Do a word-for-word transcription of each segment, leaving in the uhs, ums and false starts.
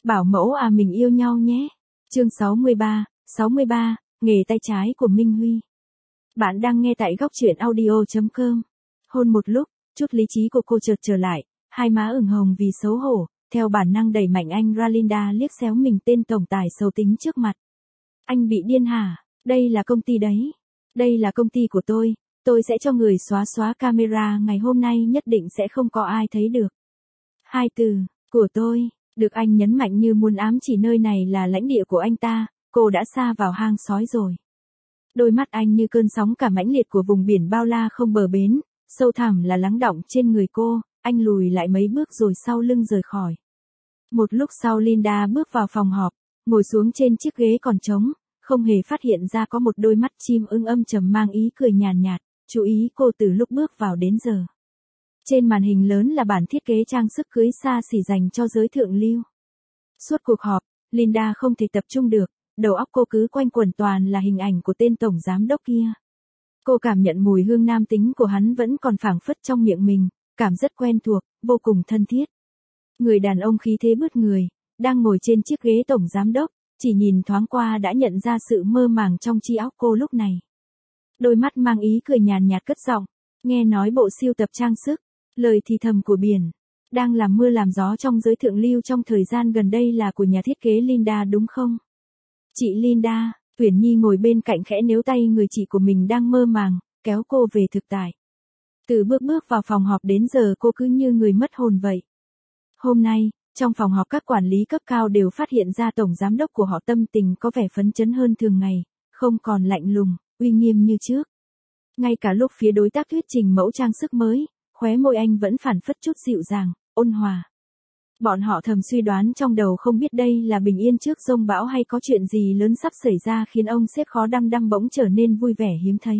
Bảo mẫu à mình yêu nhau nhé. Chương sáu mươi ba, sáu mươi ba, nghề tay trái của Minh Huy. Bạn đang nghe tại góc truyện audio chấm com. Hôn một lúc, chút lý trí của cô chợt trở lại, hai má ửng hồng vì xấu hổ, theo bản năng đẩy mạnh anh ra. Linda liếc xéo mình tên tổng tài xấu tính trước mặt. Anh bị điên hả? Đây là công ty đấy. Đây là công ty của tôi, tôi sẽ cho người xóa xóa camera, ngày hôm nay nhất định sẽ không có ai thấy được. Hai từ, của tôi, được anh nhấn mạnh như muốn ám chỉ nơi này là lãnh địa của anh ta, cô đã sa vào hang sói rồi. Đôi mắt anh như cơn sóng cả mãnh liệt của vùng biển bao la không bờ bến, sâu thẳm là lắng đọng trên người cô, anh lùi lại mấy bước rồi sau lưng rời khỏi. Một lúc sau Linda bước vào phòng họp, ngồi xuống trên chiếc ghế còn trống, không hề phát hiện ra có một đôi mắt chim ưng âm trầm mang ý cười nhàn nhạt, chú ý cô từ lúc bước vào đến giờ. Trên màn hình lớn là bản thiết kế trang sức cưới xa xỉ dành cho giới thượng lưu. Suốt cuộc họp, Linda không thể tập trung được, đầu óc cô cứ quanh quẩn toàn là hình ảnh của tên tổng giám đốc kia. Cô cảm nhận mùi hương nam tính của hắn vẫn còn phảng phất trong miệng mình, cảm rất quen thuộc, vô cùng thân thiết. Người đàn ông khí thế bứt người, đang ngồi trên chiếc ghế tổng giám đốc, chỉ nhìn thoáng qua đã nhận ra sự mơ màng trong trí óc cô lúc này. Đôi mắt mang ý cười nhàn nhạt cất giọng, nghe nói bộ sưu tập trang sức, lời thì thầm của biển, đang làm mưa làm gió trong giới thượng lưu trong thời gian gần đây là của nhà thiết kế Linda đúng không? Chị Linda, Uyển Nhi ngồi bên cạnh khẽ níu tay người chị của mình đang mơ màng, kéo cô về thực tại. Từ bước bước vào phòng họp đến giờ cô cứ như người mất hồn vậy. Hôm nay, trong phòng họp các quản lý cấp cao đều phát hiện ra tổng giám đốc của họ tâm tình có vẻ phấn chấn hơn thường ngày, không còn lạnh lùng, uy nghiêm như trước. Ngay cả lúc phía đối tác thuyết trình mẫu trang sức mới, khóe môi anh vẫn phảng phất chút dịu dàng, ôn hòa. Bọn họ thầm suy đoán trong đầu không biết đây là bình yên trước giông bão hay có chuyện gì lớn sắp xảy ra khiến ông sếp khó đăm đăm bỗng trở nên vui vẻ hiếm thấy.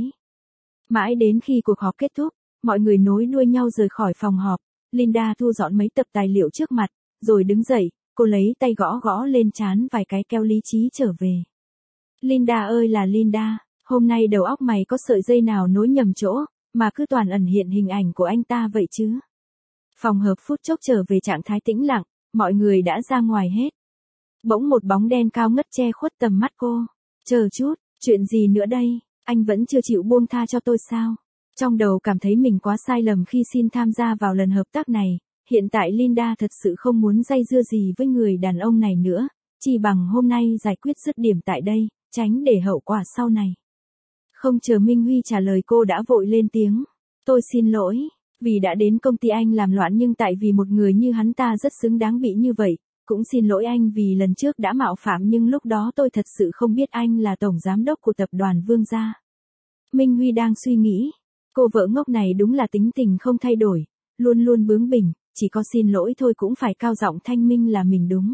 Mãi đến khi cuộc họp kết thúc, mọi người nối đuôi nhau rời khỏi phòng họp, Linda thu dọn mấy tập tài liệu trước mặt, rồi đứng dậy, cô lấy tay gõ gõ lên trán vài cái kéo lý trí trở về. Linda ơi là Linda, hôm nay đầu óc mày có sợi dây nào nối nhầm chỗ, mà cứ toàn ẩn hiện hình ảnh của anh ta vậy chứ? Phòng họp phút chốc trở về trạng thái tĩnh lặng, mọi người đã ra ngoài hết. Bỗng một bóng đen cao ngất che khuất tầm mắt cô. Chờ chút, chuyện gì nữa đây, anh vẫn chưa chịu buông tha cho tôi sao? Trong đầu cảm thấy mình quá sai lầm khi xin tham gia vào lần hợp tác này, hiện tại Linda thật sự không muốn dây dưa gì với người đàn ông này nữa, chỉ bằng hôm nay giải quyết dứt điểm tại đây, tránh để hậu quả sau này. Không chờ Minh Huy trả lời cô đã vội lên tiếng. Tôi xin lỗi, vì đã đến công ty anh làm loạn nhưng tại vì một người như hắn ta rất xứng đáng bị như vậy, cũng xin lỗi anh vì lần trước đã mạo phạm nhưng lúc đó tôi thật sự không biết anh là tổng giám đốc của tập đoàn Vương gia. Minh Huy đang suy nghĩ, cô vợ ngốc này đúng là tính tình không thay đổi, luôn luôn bướng bỉnh, chỉ có xin lỗi thôi cũng phải cao giọng thanh minh là mình đúng.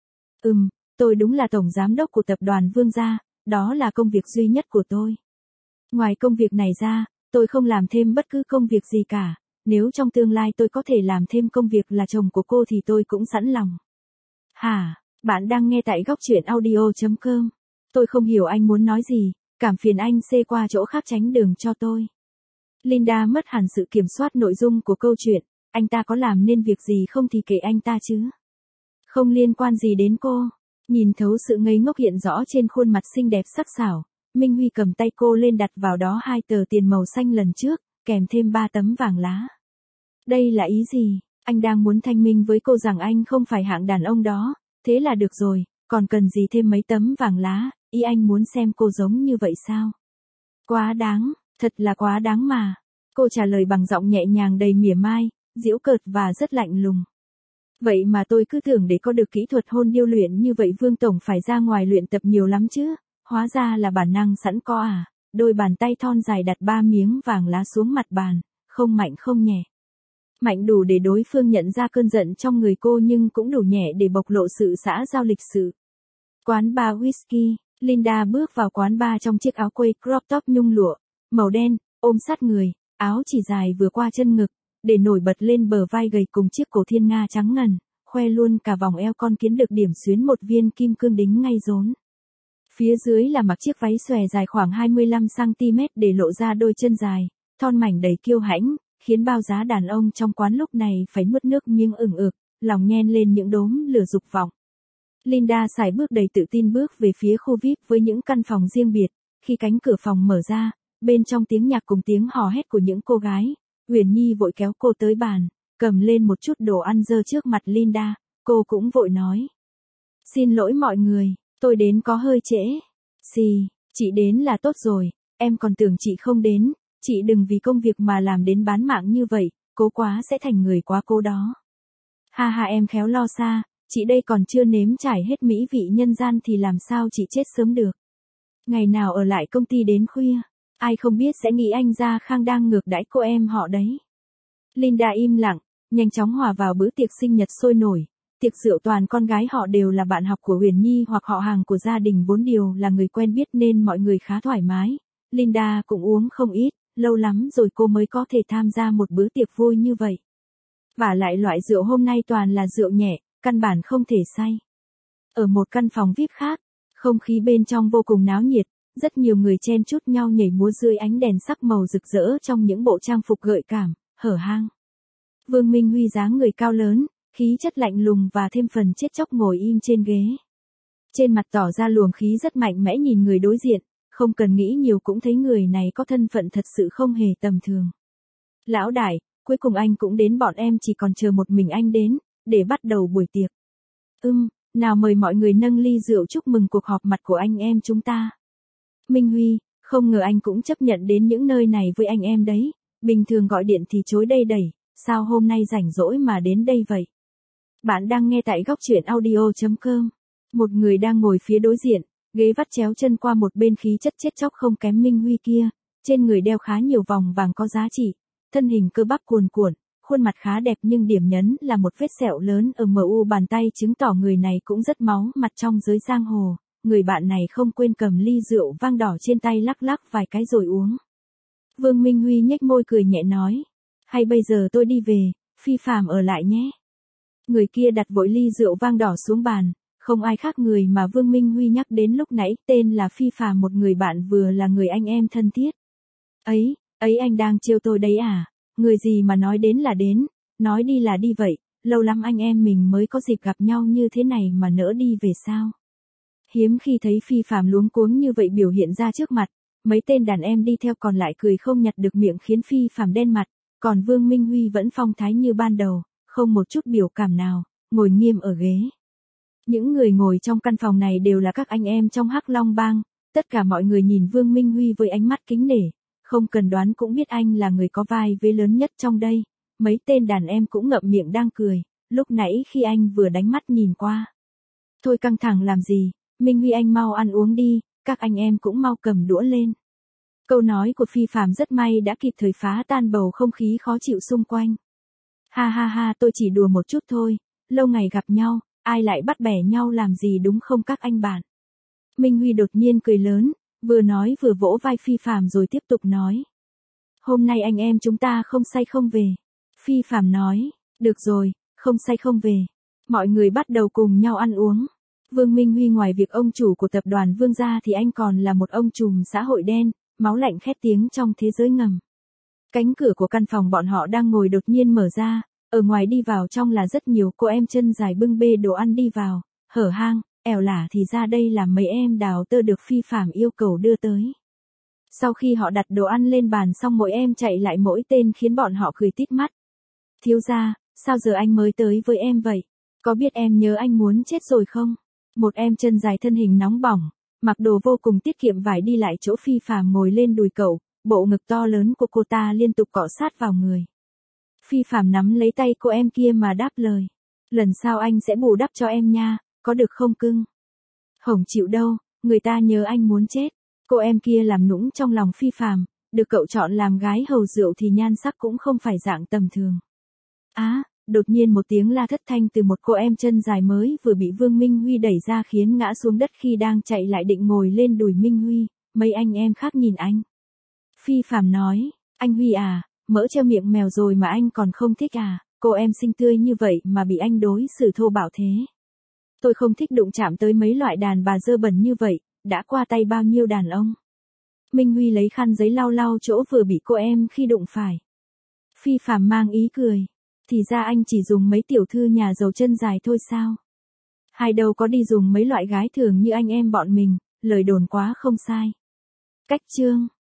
Ừm, tôi đúng là tổng giám đốc của tập đoàn Vương gia, đó là công việc duy nhất của tôi. Ngoài công việc này ra, tôi không làm thêm bất cứ công việc gì cả, nếu trong tương lai tôi có thể làm thêm công việc là chồng của cô thì tôi cũng sẵn lòng. Hả, bạn đang nghe tại góc truyện audio chấm com. Tôi không hiểu anh muốn nói gì, cảm phiền anh xê qua chỗ khác tránh đường cho tôi. Linda mất hẳn sự kiểm soát nội dung của câu chuyện, anh ta có làm nên việc gì không thì kệ anh ta chứ. Không liên quan gì đến cô, nhìn thấu sự ngây ngốc hiện rõ trên khuôn mặt xinh đẹp sắc sảo. Minh Huy cầm tay cô lên đặt vào đó hai tờ tiền màu xanh lần trước, kèm thêm ba tấm vàng lá. Đây là ý gì? Anh đang muốn thanh minh với cô rằng anh không phải hạng đàn ông đó, thế là được rồi, còn cần gì thêm mấy tấm vàng lá, ý anh muốn xem cô giống như vậy sao? Quá đáng, thật là quá đáng mà. Cô trả lời bằng giọng nhẹ nhàng đầy mỉa mai, giễu cợt và rất lạnh lùng. Vậy mà tôi cứ tưởng để có được kỹ thuật hôn điêu luyện như vậy Vương Tổng phải ra ngoài luyện tập nhiều lắm chứ. Hóa ra là bản năng sẵn có à, đôi bàn tay thon dài đặt ba miếng vàng lá xuống mặt bàn, không mạnh không nhẹ. Mạnh đủ để đối phương nhận ra cơn giận trong người cô nhưng cũng đủ nhẹ để bộc lộ sự xã giao lịch sự. Quán bar whisky, Linda bước vào quán bar trong chiếc áo quây crop top nhung lụa, màu đen, ôm sát người, áo chỉ dài vừa qua chân ngực, để nổi bật lên bờ vai gầy cùng chiếc cổ thiên nga trắng ngần, khoe luôn cả vòng eo con kiến được điểm xuyến một viên kim cương đính ngay rốn. Phía dưới là mặc chiếc váy xòe dài khoảng hai mươi lăm xăng ti mét để lộ ra đôi chân dài, thon mảnh đầy kiêu hãnh, khiến bao giá đàn ông trong quán lúc này phải nuốt nước miếng ửng ực, lòng nhen lên những đốm lửa dục vọng. Linda sải bước đầy tự tin bước về phía khu vi ai pi với những căn phòng riêng biệt. Khi cánh cửa phòng mở ra, bên trong tiếng nhạc cùng tiếng hò hét của những cô gái, Uyển Nhi vội kéo cô tới bàn, cầm lên một chút đồ ăn dơ trước mặt Linda, cô cũng vội nói. Xin lỗi mọi người, tôi đến có hơi trễ. Xì, chị đến là tốt rồi, em còn tưởng chị không đến, chị đừng vì công việc mà làm đến bán mạng như vậy, cố quá sẽ thành người quá cố đó. Ha ha em khéo lo xa, chị đây còn chưa nếm trải hết mỹ vị nhân gian thì làm sao chị chết sớm được. Ngày nào ở lại công ty đến khuya, ai không biết sẽ nghĩ anh Gia Khang đang ngược đãi cô em họ đấy. Linda im lặng, nhanh chóng hòa vào bữa tiệc sinh nhật sôi nổi. Tiệc rượu toàn con gái họ đều là bạn học của Uyển Nhi hoặc họ hàng của gia đình vốn điều là người quen biết nên mọi người khá thoải mái. Linda cũng uống không ít, lâu lắm rồi cô mới có thể tham gia một bữa tiệc vui như vậy. Vả lại loại rượu hôm nay toàn là rượu nhẹ, căn bản không thể say. Ở một căn phòng vi ai pi khác, không khí bên trong vô cùng náo nhiệt, rất nhiều người chen chúc nhau nhảy múa dưới ánh đèn sắc màu rực rỡ trong những bộ trang phục gợi cảm, hở hang. Vương Minh Huy dáng người cao lớn, khí chất lạnh lùng và thêm phần chết chóc ngồi im trên ghế. Trên mặt tỏ ra luồng khí rất mạnh mẽ nhìn người đối diện, không cần nghĩ nhiều cũng thấy người này có thân phận thật sự không hề tầm thường. Lão đại, cuối cùng anh cũng đến, bọn em chỉ còn chờ một mình anh đến, để bắt đầu buổi tiệc. Ừm, nào mời mọi người nâng ly rượu chúc mừng cuộc họp mặt của anh em chúng ta. Minh Huy, không ngờ anh cũng chấp nhận đến những nơi này với anh em đấy, bình thường gọi điện thì chối đây đẩy, sao hôm nay rảnh rỗi mà đến đây vậy? Bạn đang nghe tại góc truyện audio chấm com. Một người đang ngồi phía đối diện, ghế vắt chéo chân qua một bên, khí chất chết chóc không kém Minh Huy kia, trên người đeo khá nhiều vòng vàng có giá trị, thân hình cơ bắp cuồn cuộn, khuôn mặt khá đẹp nhưng điểm nhấn là một vết sẹo lớn ở mu bàn tay chứng tỏ người này cũng rất máu mặt trong giới giang hồ. Người bạn này không quên cầm ly rượu vang đỏ trên tay lắc lắc vài cái rồi uống. Vương Minh Huy nhếch môi cười nhẹ nói, hay bây giờ tôi đi về, Phi Phàm ở lại nhé. Người kia đặt vội ly rượu vang đỏ xuống bàn, không ai khác người mà Vương Minh Huy nhắc đến lúc nãy, tên là Phi Phàm, một người bạn vừa là người anh em thân thiết. Ấy, ấy anh đang trêu tôi đấy à, người gì mà nói đến là đến, nói đi là đi vậy, lâu lắm anh em mình mới có dịp gặp nhau như thế này mà nỡ đi về sao. Hiếm khi thấy Phi Phàm luống cuống như vậy biểu hiện ra trước mặt, mấy tên đàn em đi theo còn lại cười không nhặt được miệng khiến Phi Phàm đen mặt, còn Vương Minh Huy vẫn phong thái như ban đầu, không một chút biểu cảm nào, ngồi nghiêm ở ghế. Những người ngồi trong căn phòng này đều là các anh em trong Hắc Long Bang, tất cả mọi người nhìn Vương Minh Huy với ánh mắt kính nể, không cần đoán cũng biết anh là người có vai vế lớn nhất trong đây. Mấy tên đàn em cũng ngậm miệng đang cười, lúc nãy khi anh vừa đánh mắt nhìn qua. Thôi căng thẳng làm gì, Minh Huy anh mau ăn uống đi, các anh em cũng mau cầm đũa lên. Câu nói của Phi Phàm rất may đã kịp thời phá tan bầu không khí khó chịu xung quanh. Ha ha ha, tôi chỉ đùa một chút thôi, lâu ngày gặp nhau, ai lại bắt bẻ nhau làm gì đúng không các anh bạn. Minh Huy đột nhiên cười lớn, vừa nói vừa vỗ vai Phi Phàm rồi tiếp tục nói. Hôm nay anh em chúng ta không say không về. Phi Phàm nói, được rồi, không say không về. Mọi người bắt đầu cùng nhau ăn uống. Vương Minh Huy ngoài việc ông chủ của tập đoàn Vương gia thì anh còn là một ông trùm xã hội đen, máu lạnh khét tiếng trong thế giới ngầm. Cánh cửa của căn phòng bọn họ đang ngồi đột nhiên mở ra, ở ngoài đi vào trong là rất nhiều cô em chân dài bưng bê đồ ăn đi vào, hở hang, ẻo lả thì ra đây là mấy em đào tơ được Phi Phàm yêu cầu đưa tới. Sau khi họ đặt đồ ăn lên bàn xong mỗi em chạy lại mỗi tên khiến bọn họ cười tít mắt. Thiếu gia, sao giờ anh mới tới với em vậy? Có biết em nhớ anh muốn chết rồi không? Một em chân dài thân hình nóng bỏng, mặc đồ vô cùng tiết kiệm vải đi lại chỗ Phi Phàm ngồi lên đùi cậu, bộ ngực to lớn của cô ta liên tục cọ sát vào người. Phi Phàm nắm lấy tay cô em kia mà đáp lời. Lần sau anh sẽ bù đắp cho em nha, có được không cưng? Hổng chịu đâu, người ta nhớ anh muốn chết. Cô em kia làm nũng trong lòng Phi Phàm, được cậu chọn làm gái hầu rượu thì nhan sắc cũng không phải dạng tầm thường. Á, à, đột nhiên một tiếng la thất thanh từ một cô em chân dài mới vừa bị Vương Minh Huy đẩy ra khiến ngã xuống đất khi đang chạy lại định ngồi lên đùi Minh Huy, mấy anh em khác nhìn anh. Phi Phàm nói, anh Huy à, mỡ treo miệng mèo rồi mà anh còn không thích à, cô em xinh tươi như vậy mà bị anh đối xử thô bạo thế. Tôi không thích đụng chạm tới mấy loại đàn bà dơ bẩn như vậy, đã qua tay bao nhiêu đàn ông. Minh Huy lấy khăn giấy lau lau chỗ vừa bị cô em khi đụng phải. Phi Phàm mang ý cười, thì ra anh chỉ dùng mấy tiểu thư nhà giàu chân dài thôi sao? Hai đâu có đi dùng mấy loại gái thường như anh em bọn mình, lời đồn quá không sai. Cách chương